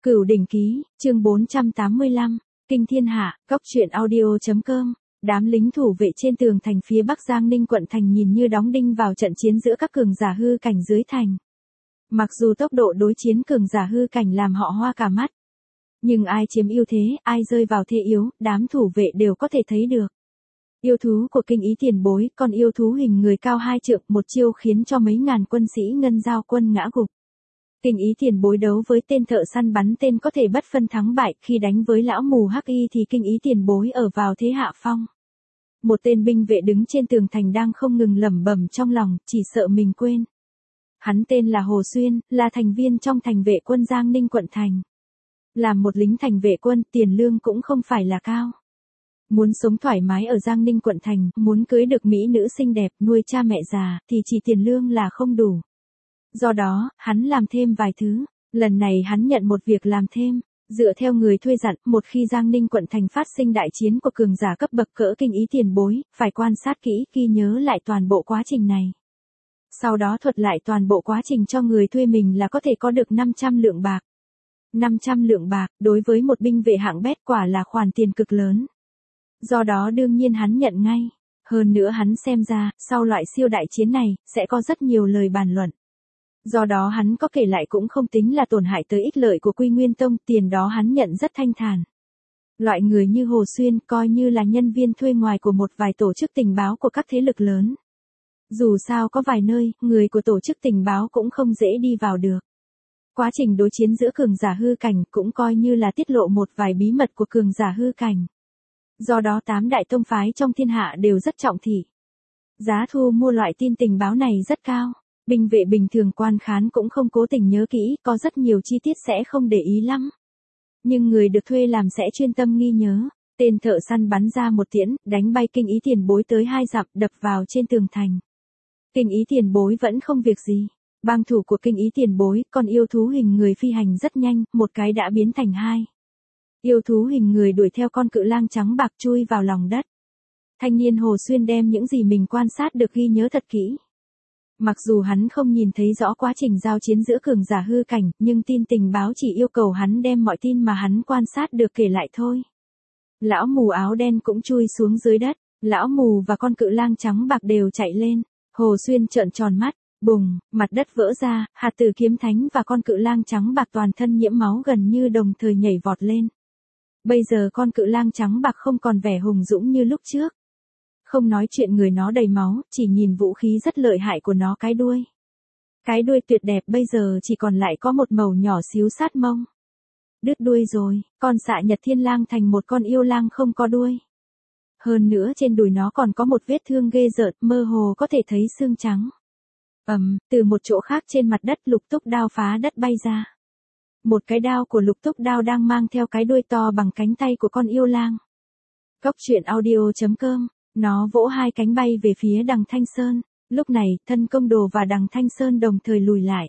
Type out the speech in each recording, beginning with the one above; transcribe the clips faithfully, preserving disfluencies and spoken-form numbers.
Cửu đỉnh ký, chương bốn trăm tám mươi lăm, Kinh thiên hạ, góc truyện audio.com. Đám lính thủ vệ trên tường thành phía bắc Giang Ninh quận thành nhìn như đóng đinh vào trận chiến giữa các cường giả hư cảnh dưới thành. Mặc dù tốc độ đối chiến cường giả hư cảnh làm họ hoa cả mắt, nhưng ai chiếm ưu thế, ai rơi vào thế yếu, đám thủ vệ đều có thể thấy được. Yêu thú của Kinh Ý tiền bối, con yêu thú hình người cao hai trượng, một chiêu khiến cho mấy ngàn quân sĩ Ngân Giao quân ngã gục. Kinh Ý tiền bối đấu với tên thợ săn bắn tên có thể bất phân thắng bại, khi đánh với lão mù hắc y thì Kinh Ý tiền bối ở vào thế hạ phong. Một tên binh vệ đứng trên tường thành đang không ngừng lẩm bẩm trong lòng, chỉ sợ mình quên. Hắn tên là Hồ Xuyên, là thành viên trong thành vệ quân Giang Ninh quận thành. Làm một lính thành vệ quân, tiền lương cũng không phải là cao. Muốn sống thoải mái ở Giang Ninh quận thành, muốn cưới được mỹ nữ xinh đẹp, nuôi cha mẹ già, thì chỉ tiền lương là không đủ. Do đó, hắn làm thêm vài thứ. Lần này hắn nhận một việc làm thêm. Dựa theo người thuê dặn, một khi Giang Ninh quận thành phát sinh đại chiến của cường giả cấp bậc cỡ Kinh Ý tiền bối, phải quan sát kỹ, ghi nhớ lại toàn bộ quá trình này. Sau đó thuật lại toàn bộ quá trình cho người thuê mình là có thể có được năm trăm lượng bạc. năm trăm lượng bạc, đối với một binh vệ hạng bét quả là khoản tiền cực lớn. Do đó đương nhiên hắn nhận ngay. Hơn nữa hắn xem ra, sau loại siêu đại chiến này, sẽ có rất nhiều lời bàn luận. Do đó hắn có kể lại cũng không tính là tổn hại tới ích lợi của Quy Nguyên Tông, tiền đó hắn nhận rất thanh thản. Loại người như Hồ Xuyên coi như là nhân viên thuê ngoài của một vài tổ chức tình báo của các thế lực lớn. Dù sao có vài nơi, người của tổ chức tình báo cũng không dễ đi vào được. Quá trình đối chiến giữa cường giả hư cảnh cũng coi như là tiết lộ một vài bí mật của cường giả hư cảnh. Do đó tám đại tông phái trong thiên hạ đều rất trọng thị. Giá thu mua loại tin tình báo này rất cao. Binh vệ bình thường quan khán cũng không cố tình nhớ kỹ, có rất nhiều chi tiết sẽ không để ý lắm. Nhưng người được thuê làm sẽ chuyên tâm ghi nhớ. Tên thợ săn bắn ra một tiễn, đánh bay Kinh Ý tiền bối tới hai dặm, đập vào trên tường thành. Kinh Ý tiền bối vẫn không việc gì. Bang thủ của Kinh Ý tiền bối, con yêu thú hình người phi hành rất nhanh, một cái đã biến thành hai. Yêu thú hình người đuổi theo con cự lang trắng bạc chui vào lòng đất. Thanh niên Hồ Xuyên đem những gì mình quan sát được ghi nhớ thật kỹ. Mặc dù hắn không nhìn thấy rõ quá trình giao chiến giữa cường giả hư cảnh, nhưng tin tình báo chỉ yêu cầu hắn đem mọi tin mà hắn quan sát được kể lại thôi. Lão mù áo đen cũng chui xuống dưới đất, lão mù và con cự lang trắng bạc đều chạy lên. Hồ Xuyên trợn tròn mắt, bùng, mặt đất vỡ ra, hạt tử kiếm thánh và con cự lang trắng bạc toàn thân nhiễm máu gần như đồng thời nhảy vọt lên. Bây giờ con cự lang trắng bạc không còn vẻ hùng dũng như lúc trước. Không nói chuyện người nó đầy máu, chỉ nhìn vũ khí rất lợi hại của nó cái đuôi. Cái đuôi tuyệt đẹp bây giờ chỉ còn lại có một màu nhỏ xíu sát mông. Đứt đuôi rồi, con xạ Nhật Thiên Lang thành một con yêu lang không có đuôi. Hơn nữa trên đùi nó còn có một vết thương ghê rợn, mơ hồ có thể thấy xương trắng. Ầm, um, từ một chỗ khác trên mặt đất Lục Túc Đao phá đất bay ra. Một cái đao của Lục Túc Đao đang mang theo cái đuôi to bằng cánh tay của con yêu lang. Góc truyện audio.com. Nó vỗ hai cánh bay về phía Đằng Thanh Sơn. Lúc này, thân công đồ và Đằng Thanh Sơn đồng thời lùi lại.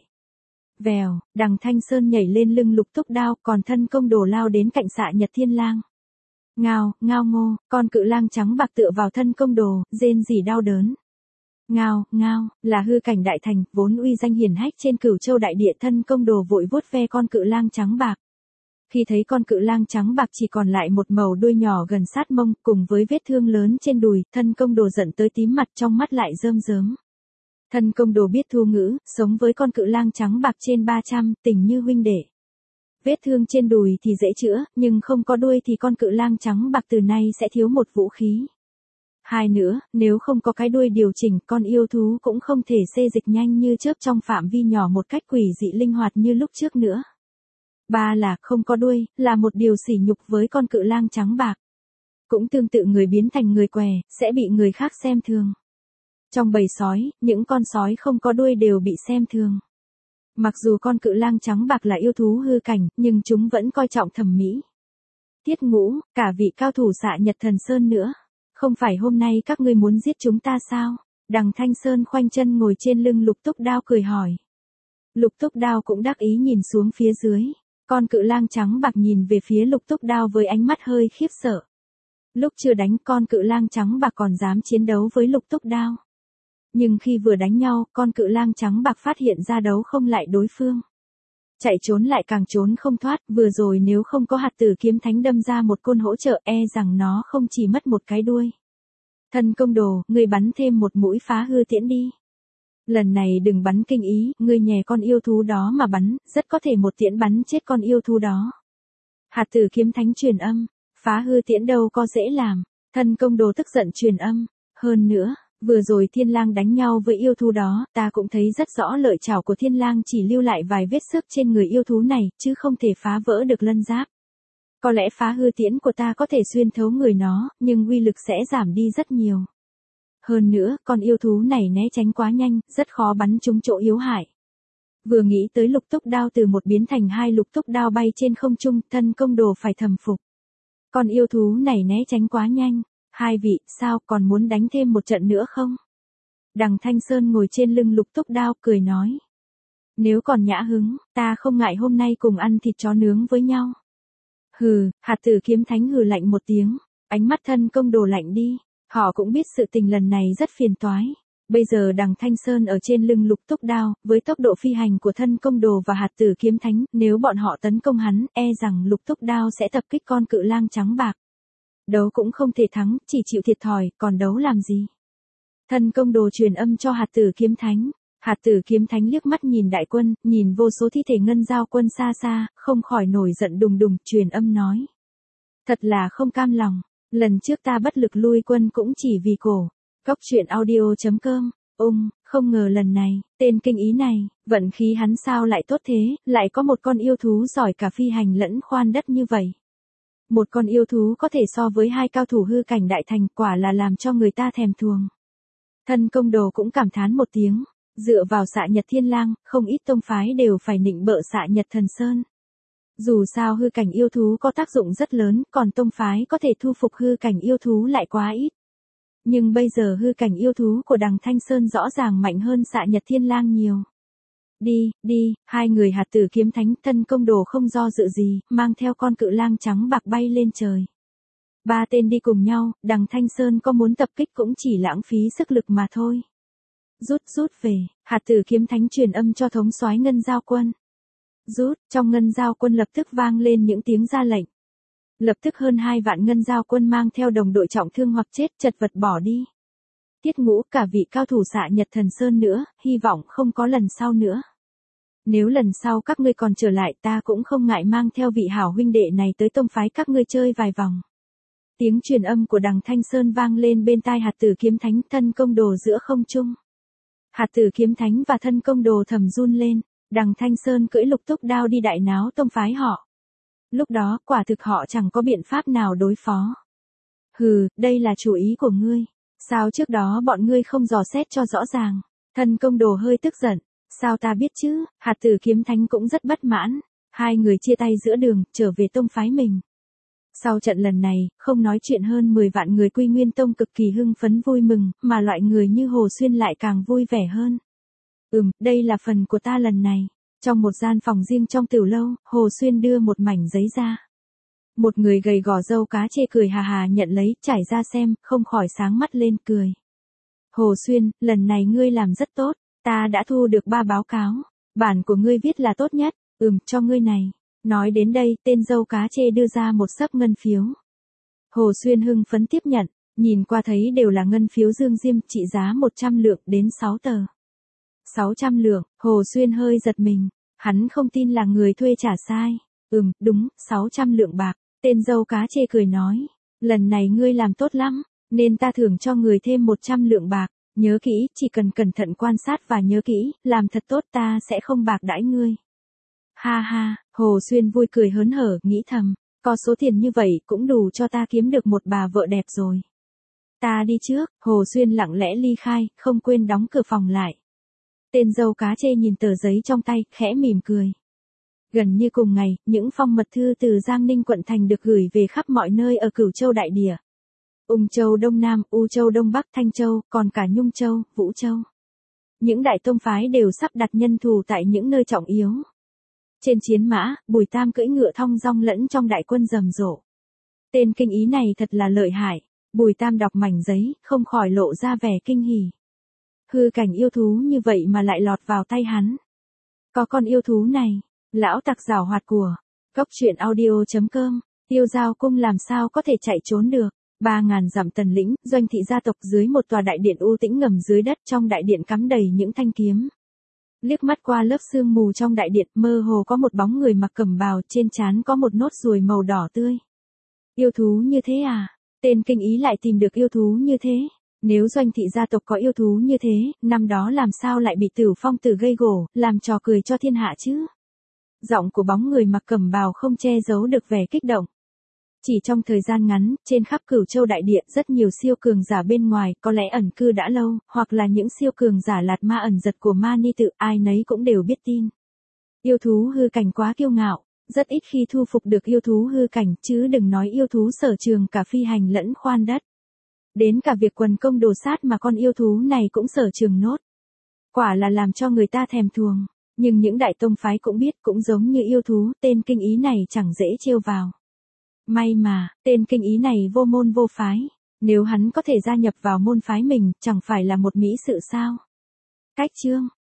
Vèo, Đằng Thanh Sơn nhảy lên lưng Lục Túc Đao, còn thân công đồ lao đến cạnh xạ Nhật Thiên Lang. Ngao, ngao ngô, con cự lang trắng bạc tựa vào thân công đồ, rên rỉ đau đớn. Ngao, ngao, là hư cảnh đại thành, vốn uy danh hiển hách trên Cửu Châu đại địa, thân công đồ vội vuốt ve con cự lang trắng bạc. Khi thấy con cự lang trắng bạc chỉ còn lại một màu đuôi nhỏ gần sát mông, cùng với vết thương lớn trên đùi, thân công đồ giận tới tím mặt, trong mắt lại rơm rớm. Thân công đồ biết thu ngữ, sống với con cự lang trắng bạc trên ba trăm, tình như huynh đệ. Vết thương trên đùi thì dễ chữa, nhưng không có đuôi thì con cự lang trắng bạc từ nay sẽ thiếu một vũ khí. Hai nữa, nếu không có cái đuôi điều chỉnh, con yêu thú cũng không thể xê dịch nhanh như chớp trong phạm vi nhỏ một cách quỷ dị linh hoạt như lúc trước nữa. Ba là không có đuôi, là một điều sỉ nhục với con cự lang trắng bạc. Cũng tương tự người biến thành người què, sẽ bị người khác xem thường. Trong bầy sói, những con sói không có đuôi đều bị xem thường. Mặc dù con cự lang trắng bạc là yêu thú hư cảnh, nhưng chúng vẫn coi trọng thẩm mỹ. Tiết Ngũ, cả vị cao thủ xạ Nhật Thần Sơn nữa. Không phải hôm nay các ngươi muốn giết chúng ta sao? Đằng Thanh Sơn khoanh chân ngồi trên lưng Lục Túc Đao cười hỏi. Lục Túc Đao cũng đắc ý nhìn xuống phía dưới. Con cự lang trắng bạc nhìn về phía Lục Túc Đao với ánh mắt hơi khiếp sợ. Lúc chưa đánh, con cự lang trắng bạc còn dám chiến đấu với Lục Túc Đao. Nhưng khi vừa đánh nhau, con cự lang trắng bạc phát hiện ra đấu không lại đối phương. Chạy trốn lại càng trốn không thoát, vừa rồi nếu không có hạt tử kiếm thánh đâm ra một côn hỗ trợ e rằng nó không chỉ mất một cái đuôi. Thân công đồ, ngươi bắn thêm một mũi phá hư tiễn đi. Lần này đừng bắn kinh ý, ngươi nhè con yêu thú đó mà bắn, rất có thể một tiễn bắn chết con yêu thú đó. Hạt tử kiếm thánh truyền âm, phá hư tiễn đâu có dễ làm, thân công đồ tức giận truyền âm, hơn nữa, vừa rồi thiên lang đánh nhau với yêu thú đó, ta cũng thấy rất rõ lợi chảo của thiên lang chỉ lưu lại vài vết xước trên người yêu thú này, chứ không thể phá vỡ được lân giáp. Có lẽ phá hư tiễn của ta có thể xuyên thấu người nó, nhưng uy lực sẽ giảm đi rất nhiều. Hơn nữa, con yêu thú này né tránh quá nhanh, rất khó bắn trúng chỗ yếu hại. Vừa nghĩ tới lục túc đao từ một biến thành hai lục túc đao bay trên không trung, thân công đồ phải thầm phục. Con yêu thú này né tránh quá nhanh. Hai vị, sao còn muốn đánh thêm một trận nữa không? Đằng Thanh Sơn ngồi trên lưng lục túc đao cười nói. Nếu còn nhã hứng, ta không ngại hôm nay cùng ăn thịt chó nướng với nhau. Hừ, hạt tử kiếm thánh hừ lạnh một tiếng, ánh mắt thân công đồ lạnh đi, họ cũng biết sự tình lần này rất phiền toái. Bây giờ đằng Thanh Sơn ở trên lưng lục túc đao, với tốc độ phi hành của thân công đồ và hạt tử kiếm thánh, nếu bọn họ tấn công hắn, e rằng lục túc đao sẽ tập kích con cự lang trắng bạc. Đấu cũng không thể thắng, chỉ chịu thiệt thòi, còn đấu làm gì? Thân công đồ truyền âm cho hạt tử kiếm thánh. Hạt tử kiếm thánh liếc mắt nhìn đại quân, nhìn vô số thi thể ngân giao quân xa xa, không khỏi nổi giận đùng đùng, truyền âm nói. Thật là không cam lòng, lần trước ta bất lực lui quân cũng chỉ vì cổ. Góc truyện audio chấm com, ung, không ngờ lần này, tên kinh ý này, vận khí hắn sao lại tốt thế, lại có một con yêu thú giỏi cả phi hành lẫn khoan đất như vậy. Một con yêu thú có thể so với hai cao thủ hư cảnh đại thành, quả là làm cho người ta thèm thuồng. Thân công đồ cũng cảm thán một tiếng, dựa vào Xạ Nhật Thiên Lang, không ít tông phái đều phải nịnh bợ Xạ Nhật Thần Sơn. Dù sao hư cảnh yêu thú có tác dụng rất lớn, còn tông phái có thể thu phục hư cảnh yêu thú lại quá ít. Nhưng bây giờ hư cảnh yêu thú của đằng Thanh Sơn rõ ràng mạnh hơn Xạ Nhật Thiên Lang nhiều. Đi, đi, hai người hạt tử kiếm thánh, thân công đồ không do dự gì, mang theo con cự lang trắng bạc bay lên trời. Ba tên đi cùng nhau, đằng Thanh Sơn có muốn tập kích cũng chỉ lãng phí sức lực mà thôi. Rút rút về, hạt tử kiếm thánh truyền âm cho thống soái ngân giao quân. Rút, trong ngân giao quân lập tức vang lên những tiếng ra lệnh. Lập tức hơn hai vạn ngân giao quân mang theo đồng đội trọng thương hoặc chết chật vật bỏ đi. Tiết Ngũ, cả vị cao thủ Xạ Nhật Thần Sơn nữa, hy vọng không có lần sau nữa. Nếu lần sau các ngươi còn trở lại, ta cũng không ngại mang theo vị hảo huynh đệ này tới tông phái các ngươi chơi vài vòng. Tiếng truyền âm của đằng Thanh Sơn vang lên bên tai hạt tử kiếm thánh, thân công đồ giữa không trung. Hạt tử kiếm thánh và thân công đồ thầm run lên, đằng Thanh Sơn cưỡi lục túc đao đi đại náo tông phái họ. Lúc đó, quả thực họ chẳng có biện pháp nào đối phó. Hừ, đây là chủ ý của ngươi. Sao trước đó bọn ngươi không dò xét cho rõ ràng? Thân công đồ hơi tức giận. Sao ta biết chứ? Hạt tử kiếm thánh cũng rất bất mãn. Hai người chia tay giữa đường, trở về tông phái mình. Sau trận lần này, không nói chuyện hơn mười vạn người Quy Nguyên Tông cực kỳ hưng phấn vui mừng, mà loại người như Hồ Xuyên lại càng vui vẻ hơn. Ừm, đây là phần của ta lần này. Trong một gian phòng riêng trong tiểu lâu, Hồ Xuyên đưa một mảnh giấy ra. Một người gầy gò râu cá chê cười hà hà nhận lấy, trải ra xem, không khỏi sáng mắt lên cười. Hồ Xuyên, lần này ngươi làm rất tốt, ta đã thu được ba báo cáo. Bản của ngươi viết là tốt nhất, ừm, cho ngươi này. Nói đến đây, tên râu cá chê đưa ra một xấp ngân phiếu. Hồ Xuyên hưng phấn tiếp nhận, nhìn qua thấy đều là ngân phiếu dương diêm, trị giá một trăm lượng đến sáu tờ. sáu trăm lượng, Hồ Xuyên hơi giật mình, hắn không tin là người thuê trả sai. Ừm, đúng, sáu trăm lượng bạc, tên râu cá chê cười nói, lần này ngươi làm tốt lắm, nên ta thưởng cho người thêm một trăm lượng bạc, nhớ kỹ, chỉ cần cẩn thận quan sát và nhớ kỹ, làm thật tốt ta sẽ không bạc đãi ngươi. Ha ha, Hồ Xuyên vui cười hớn hở, nghĩ thầm, có số tiền như vậy cũng đủ cho ta kiếm được một bà vợ đẹp rồi. Ta đi trước, Hồ Xuyên lặng lẽ ly khai, không quên đóng cửa phòng lại. Tên râu cá chê nhìn tờ giấy trong tay, khẽ mỉm cười. Gần như cùng ngày, những phong mật thư từ Giang Ninh quận thành được gửi về khắp mọi nơi ở Cửu Châu đại địa. Ung Châu Đông Nam, U Châu Đông Bắc, Thanh Châu, còn cả Nhung Châu, Vũ Châu. Những đại tông phái đều sắp đặt nhân thủ tại những nơi trọng yếu. Trên chiến mã, Bùi Tam cưỡi ngựa thong dong lẫn trong đại quân rầm rộ. Tên kinh ý này thật là lợi hại. Bùi Tam đọc mảnh giấy, không khỏi lộ ra vẻ kinh hỉ. Hư cảnh yêu thú như vậy mà lại lọt vào tay hắn. Có con yêu thú này, Lão tặc giảo hoạt của. Cốc truyện audio.com. Tiêu Giao cung làm sao có thể chạy trốn được. Ba ngàn dặm tần lĩnh, doanh thị gia tộc dưới một tòa đại điện u tĩnh ngầm dưới đất, trong đại điện cắm đầy những thanh kiếm. Liếc mắt qua lớp sương mù trong đại điện, mơ hồ có một bóng người mặc cẩm bào, trên trán có một nốt ruồi màu đỏ tươi. Yêu thú như thế à? Tên kinh ý lại tìm được yêu thú như thế. Nếu doanh thị gia tộc có yêu thú như thế, năm đó làm sao lại bị Tử Phong Tử gây gổ, làm trò cười cho thiên hạ chứ? Giọng của bóng người mặc cẩm bào không che giấu được vẻ kích động. Chỉ trong thời gian ngắn, trên khắp Cửu Châu đại địa, rất nhiều siêu cường giả bên ngoài, có lẽ ẩn cư đã lâu, hoặc là những siêu cường giả lạt ma ẩn giật của ma ni tự, ai nấy cũng đều biết tin. Yêu thú hư cảnh quá kiêu ngạo, rất ít khi thu phục được yêu thú hư cảnh, chứ đừng nói yêu thú sở trường cả phi hành lẫn khoan đất. Đến cả việc quần công đồ sát mà con yêu thú này cũng sở trường nốt. Quả là làm cho người ta thèm thuồng, nhưng những đại tông phái cũng biết, cũng giống như yêu thú, tên kinh ý này chẳng dễ trêu vào. May mà, tên kinh ý này vô môn vô phái, nếu hắn có thể gia nhập vào môn phái mình, chẳng phải là một mỹ sự sao? Cách chương